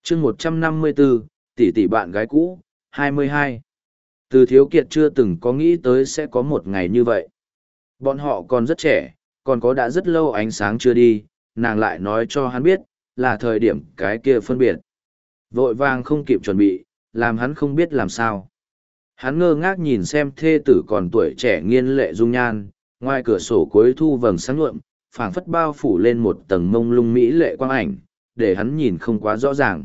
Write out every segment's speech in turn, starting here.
chương 154, tỷ tỷ bạn gái cũ, 22. Từ Thiếu Kiệt chưa từng có nghĩ tới sẽ có một ngày như vậy. Bọn họ còn rất trẻ, còn có đã rất lâu ánh sáng chưa đi, nàng lại nói cho hắn biết, là thời điểm cái kia phân biệt. Vội vàng không kịp chuẩn bị, làm hắn không biết làm sao. Hắn ngơ ngác nhìn xem thê tử còn tuổi trẻ nghiên lệ dung nhan, ngoài cửa sổ cuối thu vầng sáng nhuộm, phảng phất bao phủ lên một tầng mông lung mỹ lệ quang ảnh, để hắn nhìn không quá rõ ràng.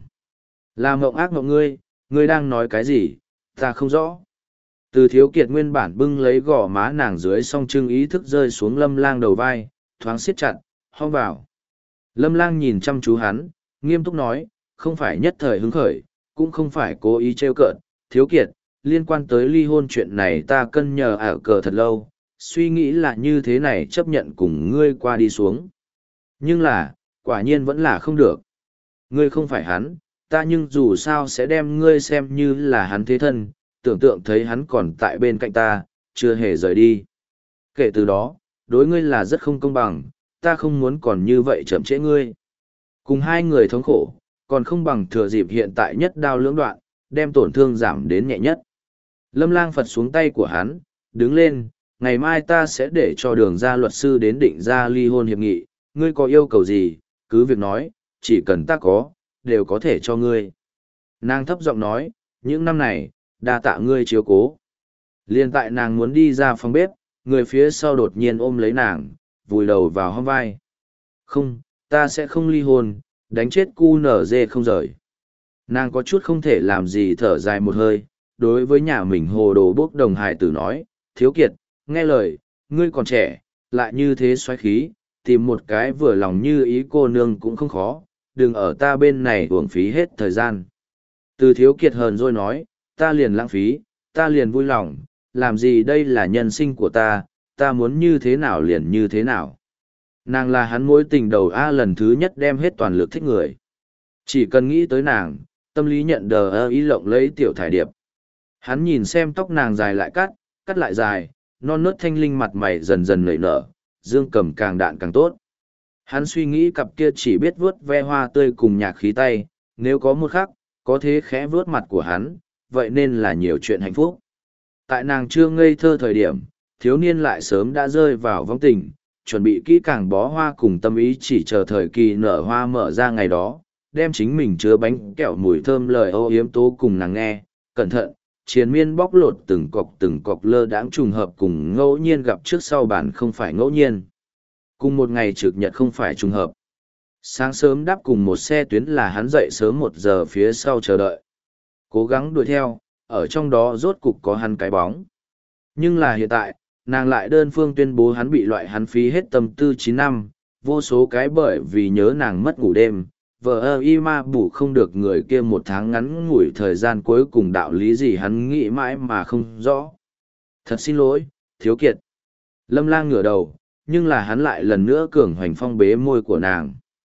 Là mộng ác mộng ngươi đang nói cái gì, ta không rõ. Từ Thiếu Kiệt nguyên bản bưng lấy gò má nàng dưới song trưng ý thức rơi xuống Lâm Lang đầu vai, thoáng siết chặt, hong vào. Lâm Lang nhìn chăm chú hắn, nghiêm túc nói, không phải nhất thời hứng khởi, cũng không phải cố ý trêu cợt, Thiếu Kiệt, liên quan tới ly hôn chuyện này ta cân nhờ ảo cờ thật lâu, suy nghĩ là như thế này chấp nhận cùng ngươi qua đi xuống. Nhưng là, quả nhiên vẫn là không được. Ngươi không phải hắn, ta nhưng dù sao sẽ đem ngươi xem như là hắn thế thân, tưởng tượng thấy hắn còn tại bên cạnh ta, chưa hề rời đi. Kể từ đó, đối ngươi là rất không công bằng, ta không muốn còn như vậy chậm trễ ngươi. Cùng hai người thống khổ, còn không bằng thừa dịp hiện tại nhất đao lưỡng đoạn, đem tổn thương giảm đến nhẹ nhất. Lâm Lang phật xuống tay của hắn, đứng lên, ngày mai ta sẽ để cho đường ra luật sư đến định ra ly hôn hiệp nghị, ngươi có yêu cầu gì, cứ việc nói, chỉ cần ta có, đều có thể cho ngươi. Nàng thấp giọng nói, những năm này, đa tạ ngươi chiếu cố. Liên tại nàng muốn đi ra phòng bếp, người phía sau đột nhiên ôm lấy nàng, vùi đầu vào hông vai. Không, ta sẽ không ly hôn, đánh chết cu nở dê không rời. Nàng có chút không thể làm gì thở dài một hơi, đối với nhà mình hồ đồ bốc đồng hài tử nói, Thiếu Kiệt, nghe lời, ngươi còn trẻ, lại như thế xoáy khí, tìm một cái vừa lòng như ý cô nương cũng không khó, đừng ở ta bên này uổng phí hết thời gian. Từ Thiếu Kiệt hờn rồi nói, ta liền lãng phí, ta liền vui lòng, làm gì đây là nhân sinh của ta muốn như thế nào liền như thế nào. Nàng là hắn mối tình đầu lần thứ nhất đem hết toàn lực thích người. Chỉ cần nghĩ tới nàng, tâm lý nhận đờ ý lộng lấy tiểu thải điệp. Hắn nhìn xem tóc nàng dài lại cắt lại dài, non nớt thanh linh mặt mày dần dần nảy nở, dương cầm càng đạn càng tốt. Hắn suy nghĩ cặp kia chỉ biết vuốt ve hoa tươi cùng nhạc khí tay, nếu có một khắc, có thế khẽ vuốt mặt của hắn, vậy nên là nhiều chuyện hạnh phúc. Tại nàng chưa ngây thơ thời điểm, thiếu niên lại sớm đã rơi vào vong tình, chuẩn bị kỹ càng bó hoa cùng tâm ý chỉ chờ thời kỳ nở hoa mở ra ngày đó, đem chính mình chứa bánh kẹo mùi thơm lời âu yếm tố cùng nàng nghe, cẩn thận, triền miên bóc lột từng cọc lơ đãng trùng hợp cùng ngẫu nhiên gặp trước sau bản không phải ngẫu nhiên. Cùng một ngày trực nhật không phải trùng hợp. Sáng sớm đáp cùng một xe tuyến là hắn dậy sớm 1 giờ phía sau chờ đợi. Cố gắng đuổi theo, ở trong đó rốt cục có hắn cái bóng. Nhưng là hiện tại, nàng lại đơn phương tuyên bố hắn bị loại hắn phí hết tâm tư 9 năm, vô số cái bởi vì nhớ nàng mất ngủ đêm, vợ y ma bù không được người kia 1 tháng ngắn ngủi thời gian cuối cùng đạo lý gì hắn nghĩ mãi mà không rõ. Thật xin lỗi, Thiếu Kiệt. Lâm Lang ngửa đầu, nhưng là hắn lại lần nữa cường hoành phong bế môi của nàng.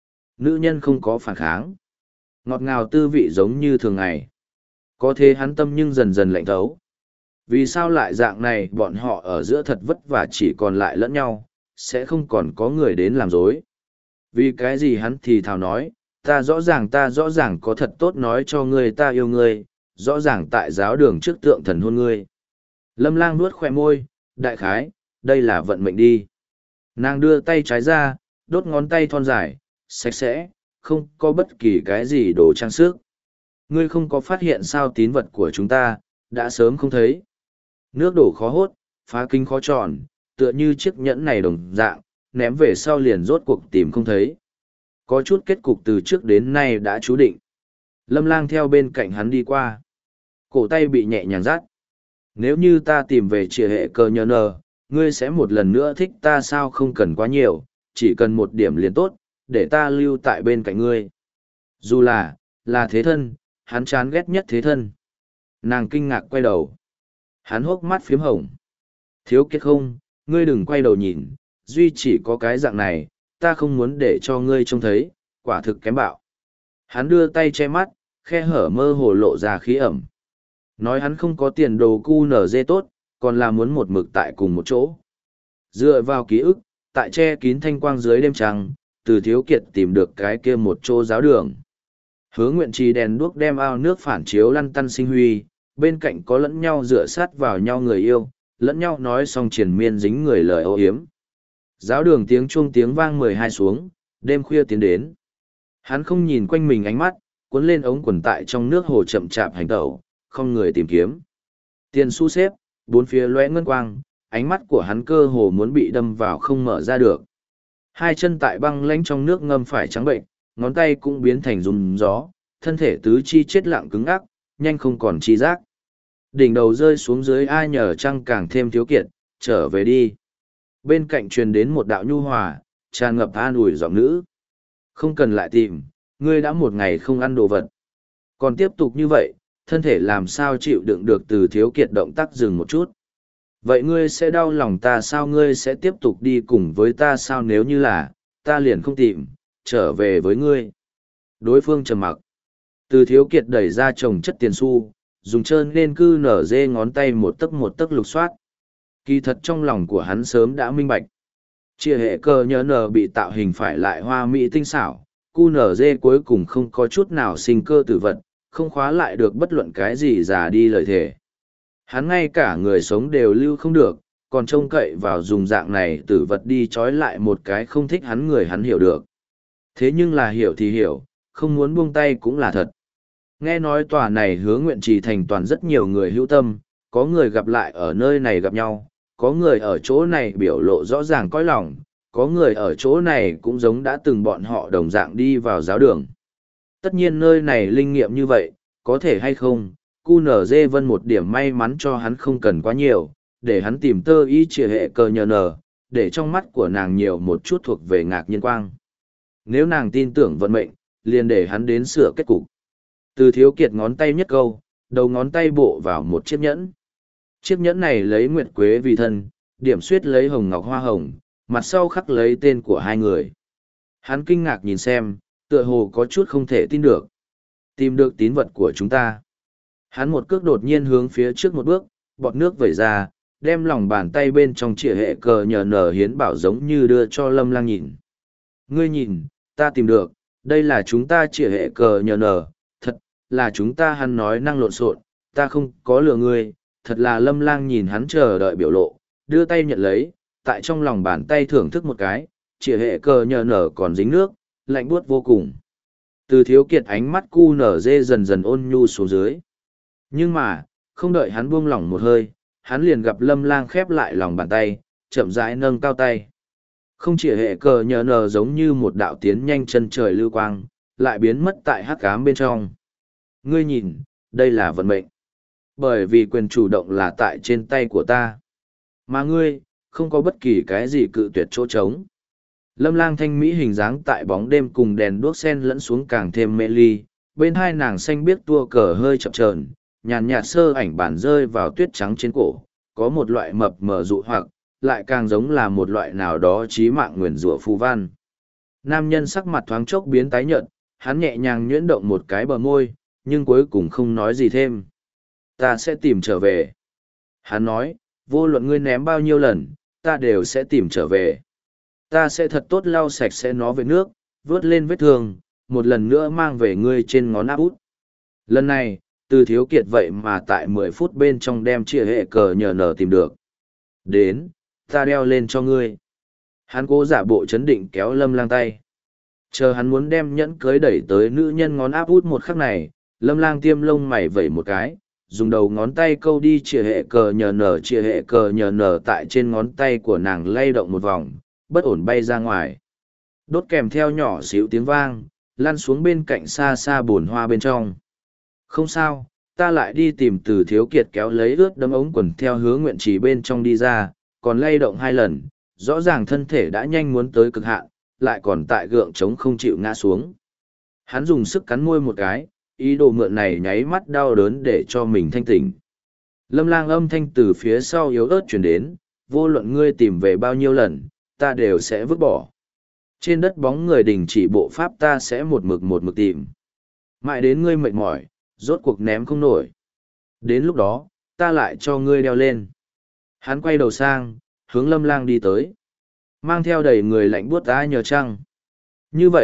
Nữ nhân không có phản kháng. Ngọt ngào tư vị giống như thường ngày. Có thế hắn tâm nhưng dần dần lạnh thấu. Vì sao lại dạng này bọn họ ở giữa thật vất vả chỉ còn lại lẫn nhau, sẽ không còn có người đến làm dối. Vì cái gì hắn thì thào nói, ta rõ ràng có thật tốt nói cho ngươi ta yêu ngươi, rõ ràng tại giáo đường trước tượng thần hôn ngươi. Lâm Lang nuốt khoe môi, đại khái, đây là vận mệnh đi. Nàng đưa tay trái ra, đốt ngón tay thon dài, sạch sẽ, không có bất kỳ cái gì đồ trang sức. Ngươi không có phát hiện sao tín vật của chúng ta, đã sớm không thấy. Nước đổ khó hốt, phá kinh khó tròn, tựa như chiếc nhẫn này đồng dạng, ném về sau liền rốt cuộc tìm không thấy. Có chút kết cục từ trước đến nay đã chú định. Lâm Lang theo bên cạnh hắn đi qua. Cổ tay bị nhẹ nhàng dắt. Nếu như ta tìm về trìa hệ cờ nhờ nờ, ngươi sẽ một lần nữa thích ta sao không cần quá nhiều, chỉ cần một điểm liền tốt, để ta lưu tại bên cạnh ngươi. Dù là thế thân, hắn chán ghét nhất thế thân. Nàng kinh ngạc quay đầu. Hắn hốc mắt phiếm hồng. Thiếu Kiệt không, ngươi đừng quay đầu nhìn, duy chỉ có cái dạng này, ta không muốn để cho ngươi trông thấy, quả thực kém bạo. Hắn đưa tay che mắt, khe hở mơ hồ lộ ra khí ẩm. Nói hắn không có tiền đồ cu nở dê tốt, còn là muốn một mực tại cùng một chỗ. Dựa vào ký ức, tại che kín thanh quang dưới đêm trăng, từ Thiếu Kiệt tìm được cái kia một chỗ giáo đường. Hứa Nguyện Trì đèn đuốc đem ao nước phản chiếu lăn tăn sinh huy, bên cạnh có lẫn nhau dựa sát vào nhau người yêu, lẫn nhau nói xong triền miên dính người lời ô hiếm. Giáo đường tiếng chuông tiếng vang 12 xuống, đêm khuya tiến đến. Hắn không nhìn quanh mình ánh mắt, cuốn lên ống quần tại trong nước hồ chậm chạp hành tẩu, không người tìm kiếm. Tiền xu xếp, bốn phía lóe ngân quang, ánh mắt của hắn cơ hồ muốn bị đâm vào không mở ra được. Hai chân tại băng lánh trong nước ngâm phải trắng bệnh, ngón tay cũng biến thành rung gió, thân thể tứ chi chết lặng cứng ắc, nhanh không còn chi giác. Đỉnh đầu rơi xuống dưới ai nhờ trăng càng thêm thiếu kiệt, trở về đi. Bên cạnh truyền đến một đạo nhu hòa, tràn ngập an ủi giọng nữ. Không cần lại tìm, ngươi đã một ngày không ăn đồ vật. Còn tiếp tục như vậy, thân thể làm sao chịu đựng được từ thiếu kiệt động tác dừng một chút. Vậy ngươi sẽ đau lòng ta sao, ngươi sẽ tiếp tục đi cùng với ta sao, nếu như là, ta liền không tìm, trở về với ngươi. Đối phương trầm mặc. Từ thiếu kiệt đẩy ra chồng chất tiền xu, dùng trơn nên cư nở dê ngón tay một tấc lục soát. Kỳ thật trong lòng của hắn sớm đã minh bạch. Chia hệ cơ nhớ nở bị tạo hình phải lại hoa mỹ tinh xảo, cu nở dê cuối cùng không có chút nào sinh cơ tử vật, không khóa lại được bất luận cái gì già đi lời thể. Hắn ngay cả người sống đều lưu không được, còn trông cậy vào dùng dạng này tử vật đi trói lại một cái không thích hắn người hắn hiểu được. Thế nhưng là hiểu thì hiểu, không muốn buông tay cũng là thật. Nghe nói tòa này Hứa Nguyện Trì thành toàn rất nhiều người hữu tâm, có người gặp lại ở nơi này gặp nhau, có người ở chỗ này biểu lộ rõ ràng cõi lòng, có người ở chỗ này cũng giống đã từng bọn họ đồng dạng đi vào giáo đường. Tất nhiên nơi này linh nghiệm như vậy, có thể hay không, cu nở dê vân một điểm may mắn cho hắn không cần quá nhiều, để hắn tìm tơ ý trìa hệ cờ nhờ nở, để trong mắt của nàng nhiều một chút thuộc về ngạc nhiên quang. Nếu nàng tin tưởng vận mệnh, liền để hắn đến sửa kết cục. Từ thiếu kiệt ngón tay nhất câu, đầu ngón tay bộ vào một chiếc nhẫn. Chiếc nhẫn này lấy nguyệt quế vì thân, điểm xuyết lấy hồng ngọc hoa hồng, mặt sau khắc lấy tên của hai người. Hắn kinh ngạc nhìn xem, tựa hồ có chút không thể tin được. Tìm được tín vật của chúng ta. Hắn một cước đột nhiên hướng phía trước một bước, bọt nước vẩy ra, đem lòng bàn tay bên trong trịa hệ cờ nhờ nở hiến bảo giống như đưa cho Lâm Lang nhìn. Ngươi nhìn, ta tìm được, đây là chúng ta trịa hệ cờ nhờ nở, thật, là chúng ta. Hắn nói năng lộn xộn, ta không có lừa ngươi, thật là. Lâm Lang nhìn hắn chờ đợi biểu lộ, đưa tay nhận lấy, tại trong lòng bàn tay thưởng thức một cái, trịa hệ cờ nhờ nở còn dính nước, lạnh buốt vô cùng. Từ thiếu kiệt ánh mắt cu nở dê dần dần ôn nhu xuống dưới. Nhưng mà, không đợi hắn buông lỏng một hơi, hắn liền gặp Lâm Lang khép lại lòng bàn tay, chậm rãi nâng cao tay. Không chỉ hệ cờ nhờ nở giống như một đạo tiến nhanh chân trời lưu quang, lại biến mất tại hắc ám bên trong. Ngươi nhìn, đây là vận mệnh. Bởi vì quyền chủ động là tại trên tay của ta. Mà ngươi, không có bất kỳ cái gì cự tuyệt chỗ trống. Lâm Lang thanh mỹ hình dáng tại bóng đêm cùng đèn đuốc sen lẫn xuống càng thêm mê ly, bên hai nàng xanh biếc tua cờ hơi chập chờn, nhàn nhạt sơ ảnh bản rơi vào tuyết trắng trên cổ, có một loại mập mờ dụ hoặc, lại càng giống là một loại nào đó chí mạng nguyền rủa phù văn. Nam nhân sắc mặt thoáng chốc biến tái nhợt, hắn nhẹ nhàng nhuyễn động một cái bờ môi, nhưng cuối cùng không nói gì thêm. Ta sẽ tìm trở về. Hắn nói, vô luận ngươi ném bao nhiêu lần, ta đều sẽ tìm trở về. Ta sẽ thật tốt lau sạch sẽ nó với nước, vớt lên vết thương, một lần nữa mang về ngươi trên ngón áp út. Lần này, từ thiếu kiệt vậy mà tại 10 phút bên trong đem chia hệ cờ nhờ nở tìm được. Đến, ta đeo lên cho ngươi. Hắn cố giả bộ chấn định kéo Lâm Lang tay. Chờ hắn muốn đem nhẫn cưới đẩy tới nữ nhân ngón áp út một khắc này, Lâm Lang tiêm lông mày vẩy một cái, dùng đầu ngón tay câu đi chia hệ cờ nhờ nở tại trên ngón tay của nàng lay động một vòng, bất ổn bay ra ngoài. Đốt kèm theo nhỏ xíu tiếng vang, lăn xuống bên cạnh xa xa bồn hoa bên trong. Không sao, ta lại đi tìm. Từ thiếu kiệt kéo lấy ướt đấm ống quần theo Hứa Nguyện Trì bên trong đi ra, còn lay động 2 lần, rõ ràng thân thể đã nhanh muốn tới cực hạn, lại còn tại gượng chống không chịu ngã xuống. Hắn dùng sức cắn môi một cái, ý đồ mượn này nháy mắt đau đớn để cho mình thanh tỉnh. Lâm Lang âm thanh từ phía sau yếu ớt chuyển đến, vô luận ngươi tìm về bao nhiêu lần, ta đều sẽ vứt bỏ. Trên đất bóng người đình chỉ bộ pháp, ta sẽ một mực tìm. Mãi đến ngươi mệt mỏi, rốt cuộc ném không nổi. Đến lúc đó, ta lại cho ngươi đeo lên. Hắn quay đầu sang, hướng Lâm Lang đi tới. Mang theo đầy người lạnh buốt ai nhờ trăng. Như vậy,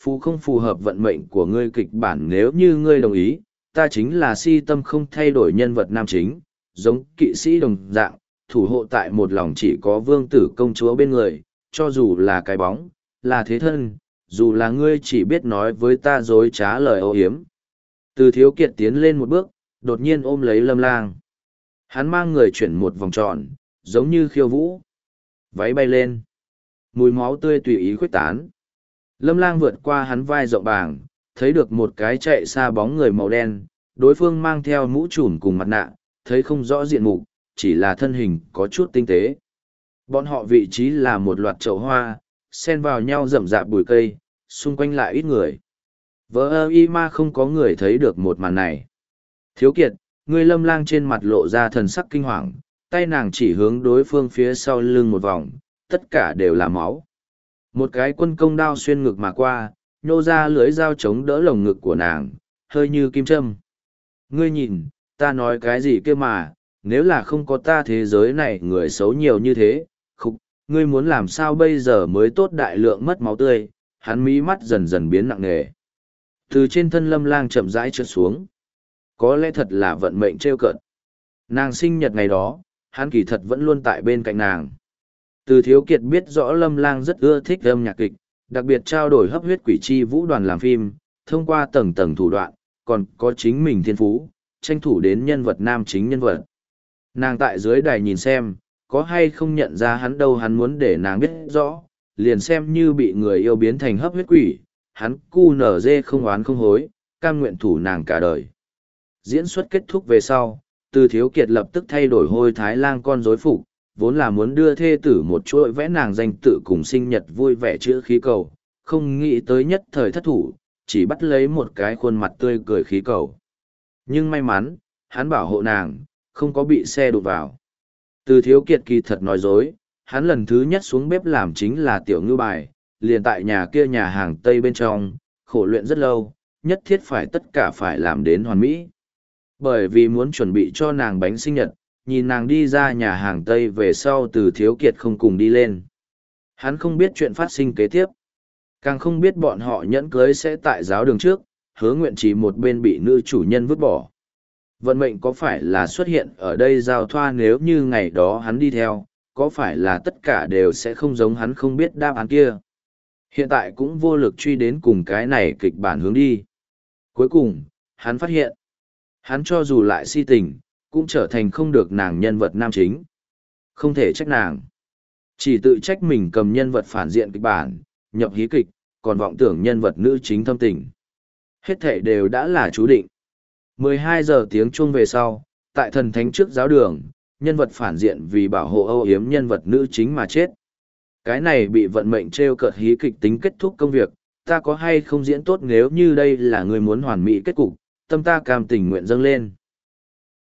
phù không phù hợp vận mệnh của ngươi kịch bản nếu như ngươi đồng ý, ta chính là si tâm không thay đổi nhân vật nam chính, giống kỵ sĩ đồng dạng, thủ hộ tại một lòng chỉ có vương tử công chúa bên người, cho dù là cái bóng, là thế thân, dù là ngươi chỉ biết nói với ta dối trá lời âu hiếm. Từ Thiếu Kiệt tiến lên một bước, đột nhiên ôm lấy Lâm Lang. Hắn mang người chuyển một vòng tròn, giống như khiêu vũ. Váy bay lên. Mùi máu tươi tùy ý khuếch tán. Lâm Lang vượt qua hắn vai rộng bảng, thấy được một cái chạy xa bóng người màu đen, đối phương mang theo mũ trùm cùng mặt nạ, thấy không rõ diện mục, chỉ là thân hình có chút tinh tế. Bọn họ vị trí là một loạt chậu hoa, xen vào nhau rậm rạp bụi cây, xung quanh lại ít người. Vỡ ơ y ma không có người thấy được một màn này. Thiếu Kiệt, người Lâm Lang trên mặt lộ ra thần sắc kinh hoàng, tay nàng chỉ hướng đối phương phía sau lưng một vòng, tất cả đều là máu. Một cái quân công đao xuyên ngực mà qua, nhô ra lưỡi dao chống đỡ lồng ngực của nàng, hơi như kim châm. Ngươi nhìn, ta nói cái gì kia mà, nếu là không có ta thế giới này người xấu nhiều như thế, khục, ngươi muốn làm sao bây giờ mới tốt đại lượng mất máu tươi, hắn mí mắt dần dần biến nặng nề. Từ trên thân Lâm Lang chậm rãi trượt xuống. Có lẽ thật là vận mệnh trêu cợt. Nàng sinh nhật ngày đó, hắn kỳ thật vẫn luôn tại bên cạnh nàng. Từ Thiếu Kiệt biết rõ Lâm Lang rất ưa thích âm nhạc kịch, đặc biệt trao đổi hấp huyết quỷ chi vũ đoàn làm phim, thông qua tầng tầng thủ đoạn, còn có chính mình thiên phú, tranh thủ đến nhân vật nam chính nhân vật. Nàng tại dưới đài nhìn xem, có hay không nhận ra hắn đâu hắn muốn để nàng biết rõ, liền xem như bị người yêu biến thành hấp huyết quỷ, hắn cu nở dê không oán không hối, cam nguyện thủ nàng cả đời. Diễn xuất kết thúc về sau, Từ Thiếu Kiệt lập tức thay đổi hôi thái lang con rối phục, vốn là muốn đưa thê tử một chuỗi vẽ nàng danh tự cùng sinh nhật vui vẻ chữa khí cầu, không nghĩ tới nhất thời thất thủ, chỉ bắt lấy một cái khuôn mặt tươi cười khí cầu. Nhưng may mắn, hắn bảo hộ nàng, không có bị xe đụng vào. Từ Thiếu Kiệt kỳ thật nói dối, hắn lần thứ nhất xuống bếp làm chính là tiểu ngư bài, liền tại nhà kia nhà hàng Tây bên trong, khổ luyện rất lâu, nhất thiết phải tất cả phải làm đến hoàn mỹ. Bởi vì muốn chuẩn bị cho nàng bánh sinh nhật, nhìn nàng đi ra nhà hàng Tây về sau Từ Thiếu Kiệt không cùng đi lên. Hắn không biết chuyện phát sinh kế tiếp. Càng không biết bọn họ nhẫn cưới sẽ tại giáo đường trước, hứa nguyện chỉ một bên bị nữ chủ nhân vứt bỏ. Vận mệnh có phải là xuất hiện ở đây giao thoa nếu như ngày đó hắn đi theo, có phải là tất cả đều sẽ không giống hắn không biết đáp án kia. Hiện tại cũng vô lực truy đến cùng cái này kịch bản hướng đi. Cuối cùng, hắn phát hiện, hắn cho dù lại si tình, cũng trở thành không được nàng nhân vật nam chính. Không thể trách nàng. Chỉ tự trách mình cầm nhân vật phản diện kịch bản, nhập hí kịch, còn vọng tưởng nhân vật nữ chính thâm tình. Hết thể đều đã là chú định. 12 giờ tiếng chuông về sau, tại thần thánh trước giáo đường, nhân vật phản diện vì bảo hộ âu yếm nhân vật nữ chính mà chết. Cái này bị vận mệnh trêu cợt hí kịch tính kết thúc công việc, ta có hay không diễn tốt nếu như đây là người muốn hoàn mỹ kết cục, tâm ta cam tình nguyện dâng lên.